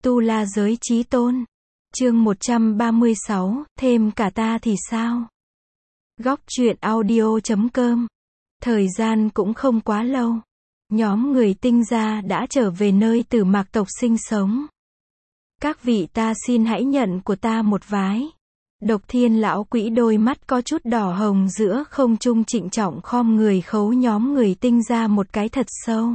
Tu La Giới Chí Tôn. Chương 136, thêm cả ta thì sao? Góc truyện audio.com. Thời gian cũng không quá lâu. Nhóm người Tinh gia đã trở về nơi Tử Mạc tộc sinh sống. Các vị, ta xin hãy nhận của ta một vái. Độc Thiên lão quỷ đôi mắt có chút đỏ hồng giữa không trung trịnh trọng khom người khấu nhóm người Tinh gia một cái thật sâu.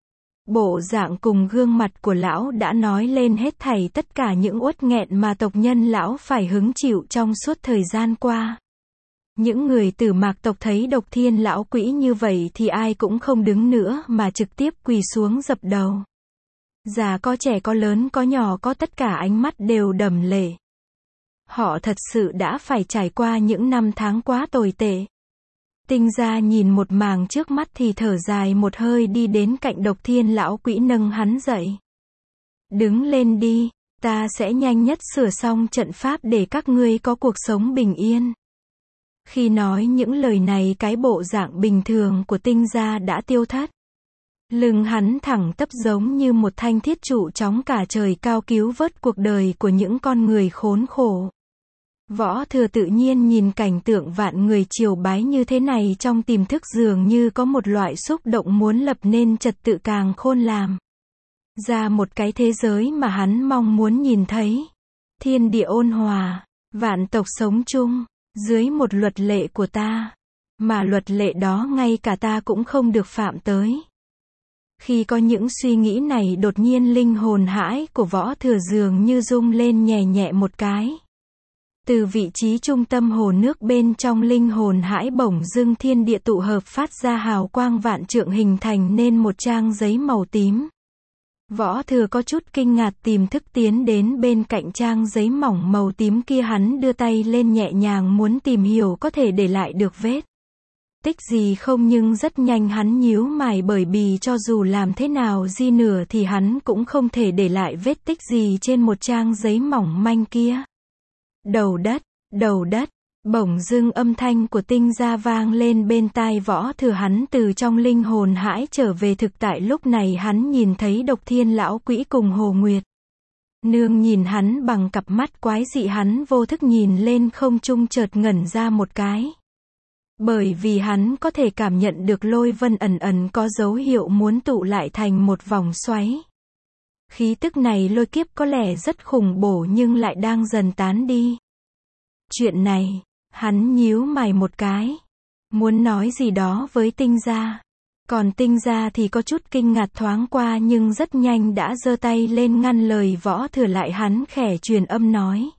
Bộ dạng cùng gương mặt của lão đã nói lên hết thảy tất cả những uất nghẹn mà tộc nhân lão phải hứng chịu trong suốt thời gian qua. Những người Tử Mạc tộc thấy Độc Thiên lão quỷ như vậy thì ai cũng không đứng nữa mà trực tiếp quỳ xuống dập đầu. Già có trẻ có lớn có nhỏ có tất cả ánh mắt đều đầm lệ. Họ thật sự đã phải trải qua những năm tháng quá tồi tệ. Tinh gia nhìn một màng trước mắt thì thở dài một hơi đi đến cạnh Độc Thiên lão quỷ nâng hắn dậy. Đứng lên đi, ta sẽ nhanh nhất sửa xong trận pháp để các ngươi có cuộc sống bình yên. Khi nói những lời này cái bộ dạng bình thường của Tinh gia đã tiêu thất. Lưng hắn thẳng tắp giống như một thanh thiết trụ chóng cả trời cao cứu vớt cuộc đời của những con người khốn khổ. Võ Thừa tự nhiên nhìn cảnh tượng vạn người triều bái như thế này trong tiềm thức dường như có một loại xúc động muốn lập nên trật tự càng khôn làm. Ra một cái thế giới mà hắn mong muốn nhìn thấy. Thiên địa ôn hòa, vạn tộc sống chung, dưới một luật lệ của ta. Mà luật lệ đó ngay cả ta cũng không được phạm tới. Khi có những suy nghĩ này đột nhiên linh hồn hãi của Võ Thừa dường như rung lên nhẹ nhẹ một cái. Từ vị trí trung tâm hồ nước bên trong linh hồn hãi bỗng dưng thiên địa tụ hợp phát ra hào quang vạn trượng hình thành nên một trang giấy màu tím. Võ Thừa có chút kinh ngạc tìm thức tiến đến bên cạnh trang giấy mỏng màu tím kia, hắn đưa tay lên nhẹ nhàng muốn tìm hiểu có thể để lại được vết tích gì không, nhưng rất nhanh hắn nhíu mày bởi vì cho dù làm thế nào di nửa thì hắn cũng không thể để lại vết tích gì trên một trang giấy mỏng manh kia. Đầu đất, bỗng dưng âm thanh của Tinh gia vang lên bên tai Võ Thừa, hắn từ trong linh hồn hãi trở về thực tại. Lúc này hắn nhìn thấy Độc Thiên lão quỷ cùng Hồ Nguyệt Nương nhìn hắn bằng cặp mắt quái dị, hắn vô thức nhìn lên không trung chợt ngẩn ra một cái. Bởi vì hắn có thể cảm nhận được lôi vân ẩn ẩn có dấu hiệu muốn tụ lại thành một vòng xoáy. Khí tức này lôi kiếp có lẽ rất khủng bổ nhưng lại đang dần tán đi. Chuyện này, hắn nhíu mày một cái. Muốn nói gì đó với Tinh gia. Còn Tinh gia thì có chút kinh ngạc thoáng qua nhưng rất nhanh đã giơ tay lên ngăn lời Võ Thừa lại, hắn khẽ truyền âm nói.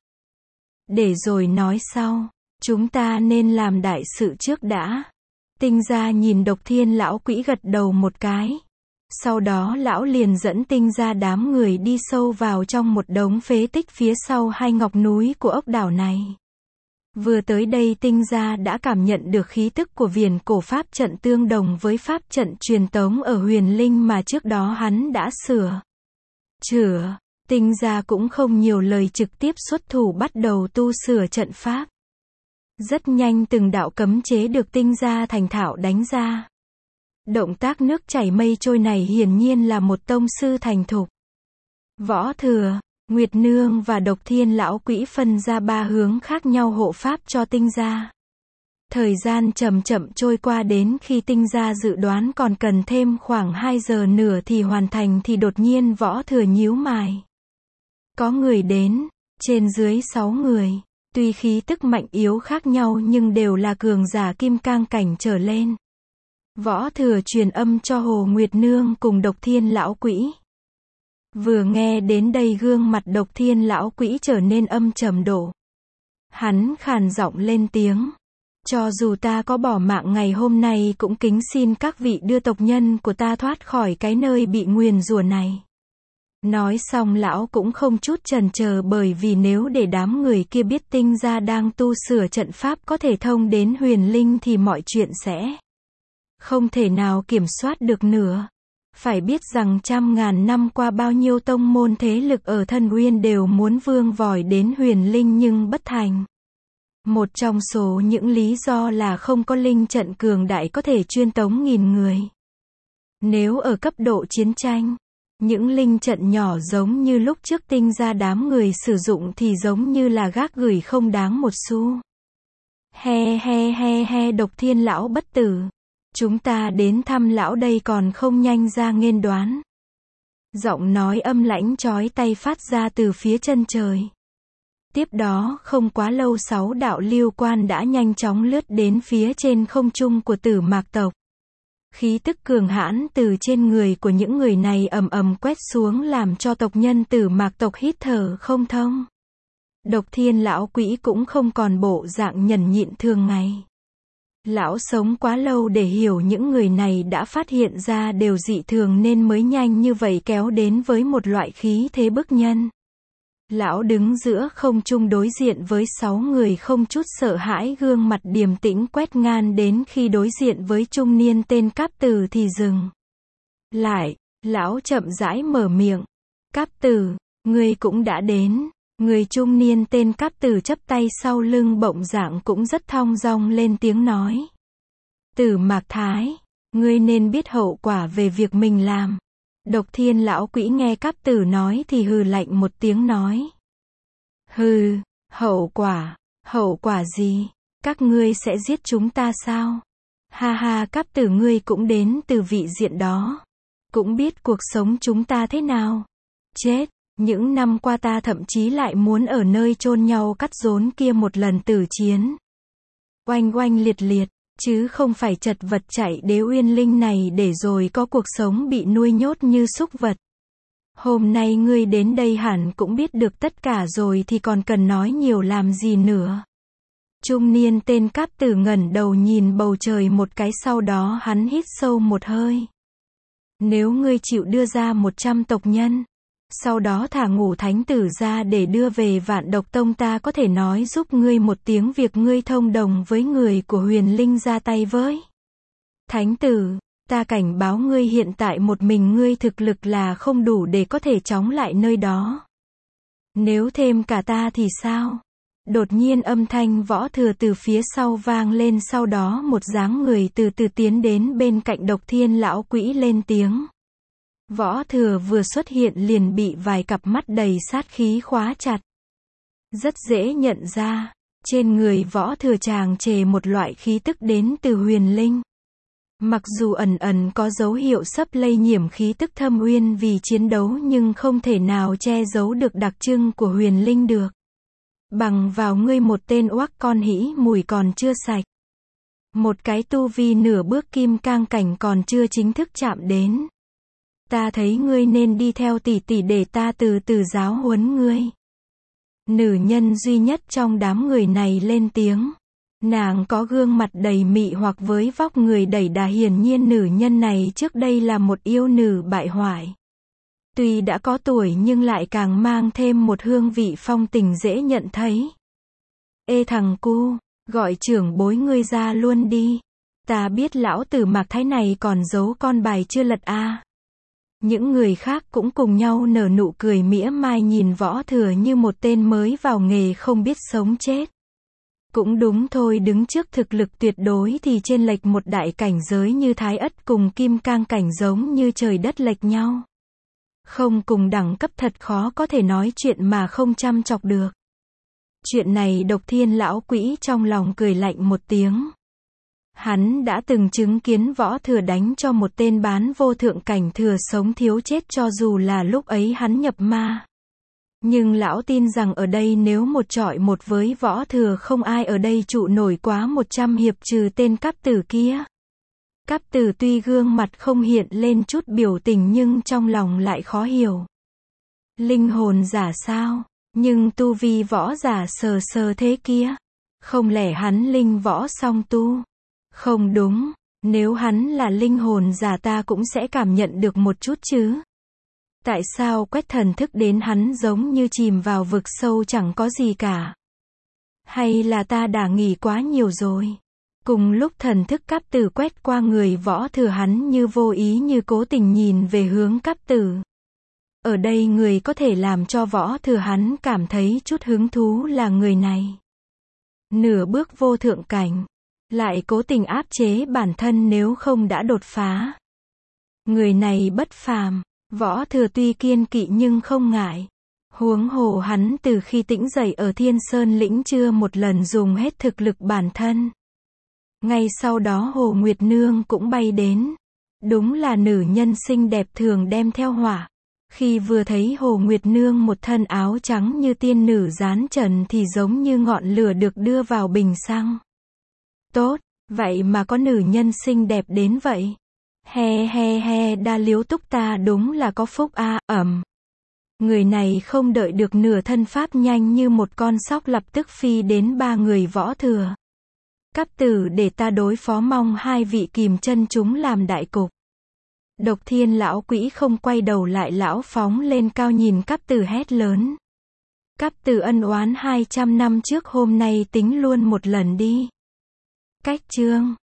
Để rồi nói sau, chúng ta nên làm đại sự trước đã. Tinh gia nhìn Độc Thiên lão quỷ gật đầu một cái. Sau đó lão liền dẫn Tinh gia đám người đi sâu vào trong một đống phế tích phía sau hai ngọc núi của ốc đảo này. Vừa tới đây Tinh gia đã cảm nhận được khí tức của viền cổ pháp trận tương đồng với pháp trận truyền tống ở Huyền Linh mà trước đó hắn đã sửa chữa. Tinh gia cũng không nhiều lời trực tiếp xuất thủ bắt đầu tu sửa trận pháp. Rất nhanh từng đạo cấm chế được Tinh gia thành thạo đánh ra. Động tác nước chảy mây trôi này hiển nhiên là một tông sư thành thục. Võ Thừa, Nguyệt Nương và Độc Thiên lão quỷ phân ra ba hướng khác nhau hộ pháp cho Tinh gia. Thời gian chậm chậm trôi qua đến khi Tinh gia dự đoán còn cần thêm khoảng 2 giờ nữa thì hoàn thành thì đột nhiên Võ Thừa nhíu mày. Có người đến, trên dưới 6 người. Tuy khí tức mạnh yếu khác nhau nhưng đều là cường giả kim cang cảnh trở lên. Võ Thừa truyền âm cho Hồ Nguyệt Nương cùng Độc Thiên lão quỷ. Vừa nghe đến đây gương mặt Độc Thiên lão quỷ trở nên âm trầm đổ. Hắn khàn giọng lên tiếng. Cho dù ta có bỏ mạng ngày hôm nay cũng kính xin các vị đưa tộc nhân của ta thoát khỏi cái nơi bị nguyền rủa này. Nói xong lão cũng không chút chần chờ, bởi vì nếu để đám người kia biết Tinh gia đang tu sửa trận pháp có thể thông đến Huyền Linh thì mọi chuyện sẽ không thể nào kiểm soát được nữa. Phải biết rằng trăm ngàn năm qua bao nhiêu tông môn thế lực ở Thân Uyên đều muốn vương vòi đến Huyền Linh nhưng bất thành. Một trong số những lý do là không có linh trận cường đại có thể chuyên tống nghìn người. Nếu ở cấp độ chiến tranh, Những linh trận nhỏ giống như lúc trước tinh ra đám người sử dụng thì giống như là gác gửi không đáng một xu. He he he he, Độc Thiên lão bất tử. Chúng ta đến thăm lão đây còn không nhanh ra nghênh đoán. Giọng nói âm lãnh chói tai phát ra từ phía chân trời. Tiếp đó không quá lâu 6 đạo lưu quan đã nhanh chóng lướt đến phía trên không trung của Tử Mạc tộc. Khí tức cường hãn từ trên người của những người này ầm ầm quét xuống làm cho tộc nhân Tử Mạc tộc hít thở không thông. Độc Thiên lão quỷ cũng không còn bộ dạng nhẫn nhịn thường ngày. Lão sống quá lâu để hiểu những người này đã phát hiện ra đều dị thường nên mới nhanh như vậy kéo đến với một loại khí thế bức nhân. Lão đứng giữa không trung đối diện với 6 người không chút sợ hãi, gương mặt điềm tĩnh quét ngang đến khi đối diện với trung niên tên Cáp Tử thì dừng lại. Lão chậm rãi mở miệng. Cáp Tử, ngươi cũng đã đến. Người trung niên tên Cáp Tử chắp tay sau lưng bộng dạng cũng rất thong dong lên tiếng nói. Tử Mạc Thái, ngươi nên biết hậu quả về việc mình làm. Độc Thiên lão quỷ nghe Cáp Tử nói thì hừ lạnh một tiếng nói. Hừ, hậu quả gì? Các ngươi sẽ giết chúng ta sao? Ha ha, Cáp Tử ngươi cũng đến từ vị diện đó. Cũng biết cuộc sống chúng ta thế nào. Chết, những năm qua ta thậm chí lại muốn ở nơi chôn nhau cắt rốn kia một lần tử chiến. Oanh oanh liệt liệt. Chứ không phải chật vật chạy Đế Uyên Linh này để rồi có cuộc sống bị nuôi nhốt như súc vật. Hôm nay ngươi đến đây hẳn cũng biết được tất cả rồi thì còn cần nói nhiều làm gì nữa. Trung niên tên Cáp Tử ngẩng đầu nhìn bầu trời một cái, sau đó hắn hít sâu một hơi. Nếu ngươi chịu đưa ra 100 tộc nhân, sau đó thả Ngũ Thánh Tử ra để đưa về Vạn Độc Tông, ta có thể nói giúp ngươi một tiếng việc ngươi thông đồng với người của Huyền Linh ra tay với. Thánh Tử, ta cảnh báo ngươi hiện tại một mình ngươi thực lực là không đủ để có thể chống lại nơi đó. Nếu thêm cả ta thì sao? Đột nhiên âm thanh Võ Thừa từ phía sau vang lên, sau đó một dáng người từ từ tiến đến bên cạnh Độc Thiên lão quỷ lên tiếng. Võ Thừa vừa xuất hiện liền bị vài cặp mắt đầy sát khí khóa chặt. Rất dễ nhận ra, trên người Võ Thừa tràn trề một loại khí tức đến từ Huyền Linh. Mặc dù ẩn ẩn có dấu hiệu sắp lây nhiễm khí tức thâm uyên vì chiến đấu nhưng không thể nào che giấu được đặc trưng của Huyền Linh được. Bằng vào ngươi một tên oác con hĩ mùi còn chưa sạch. Một cái tu vi nửa bước kim cang cảnh còn chưa chính thức chạm đến. Ta thấy ngươi nên đi theo tỷ tỷ để ta từ từ giáo huấn ngươi. Nữ nhân duy nhất trong đám người này lên tiếng. Nàng có gương mặt đầy mị hoặc với vóc người đẩy đà, hiển nhiên nữ nhân này trước đây là một yêu nữ bại hoại. Tuy đã có tuổi nhưng lại càng mang thêm một hương vị phong tình dễ nhận thấy. Ê thằng cu, gọi trưởng bối ngươi ra luôn đi. Ta biết lão Tử Mạc Thái này còn giấu con bài chưa lật a. Những người khác cũng cùng nhau nở nụ cười mỉa mai nhìn Võ Thừa như một tên mới vào nghề không biết sống chết. Cũng đúng thôi, đứng trước thực lực tuyệt đối thì chênh lệch một đại cảnh giới như Thái Ất cùng Kim Cang cảnh giống như trời đất lệch nhau. Không cùng đẳng cấp thật khó có thể nói chuyện mà không chăm chọc được. Chuyện này Độc Thiên lão quỷ trong lòng cười lạnh một tiếng. Hắn đã từng chứng kiến Võ Thừa đánh cho một tên bán vô thượng cảnh thừa sống thiếu chết cho dù là lúc ấy hắn nhập ma. Nhưng lão tin rằng ở đây nếu một chọi một với Võ Thừa không ai ở đây trụ nổi quá 100 hiệp trừ tên Cáp Tử kia. Cáp Tử tuy gương mặt không hiện lên chút biểu tình nhưng trong lòng lại khó hiểu. Linh hồn giả sao? Nhưng tu vi võ giả sờ sờ thế kia. Không lẽ hắn linh võ song tu? Không đúng, nếu hắn là linh hồn giả ta cũng sẽ cảm nhận được một chút chứ. Tại sao quét thần thức đến hắn giống như chìm vào vực sâu chẳng có gì cả? Hay là ta đã nghĩ quá nhiều rồi? Cùng lúc thần thức Cáp Tử quét qua người Võ Thừa, hắn như vô ý như cố tình nhìn về hướng Cáp Tử. Ở đây người có thể làm cho Võ Thừa hắn cảm thấy chút hứng thú là người này. Nửa bước vô thượng cảnh, lại cố tình áp chế bản thân nếu không đã đột phá. Người này bất phàm, Võ Thừa tuy kiên kỵ nhưng không ngại. Huống hồ hắn từ khi tĩnh dậy ở Thiên Sơn lĩnh chưa một lần dùng hết thực lực bản thân. Ngay sau đó Hồ Nguyệt Nương cũng bay đến. Đúng là nữ nhân xinh đẹp thường đem theo hỏa. Khi vừa thấy Hồ Nguyệt Nương một thân áo trắng như tiên nữ dán trần thì giống như ngọn lửa được đưa vào bình xăng. Tốt, vậy mà có nữ nhân xinh đẹp đến vậy. He he he, Đa Liếu Túc ta đúng là có phúc a, ẩm. Người này không đợi được nửa thân pháp nhanh như một con sóc lập tức phi đến ba người Võ Thừa. Cáp Tử để ta đối phó, mong hai vị kìm chân chúng làm đại cục. Độc Thiên lão quỷ không quay đầu lại, lão phóng lên cao nhìn Cáp Tử hét lớn. Cáp Tử ân oán 200 năm trước hôm nay tính luôn một lần đi. Cách chương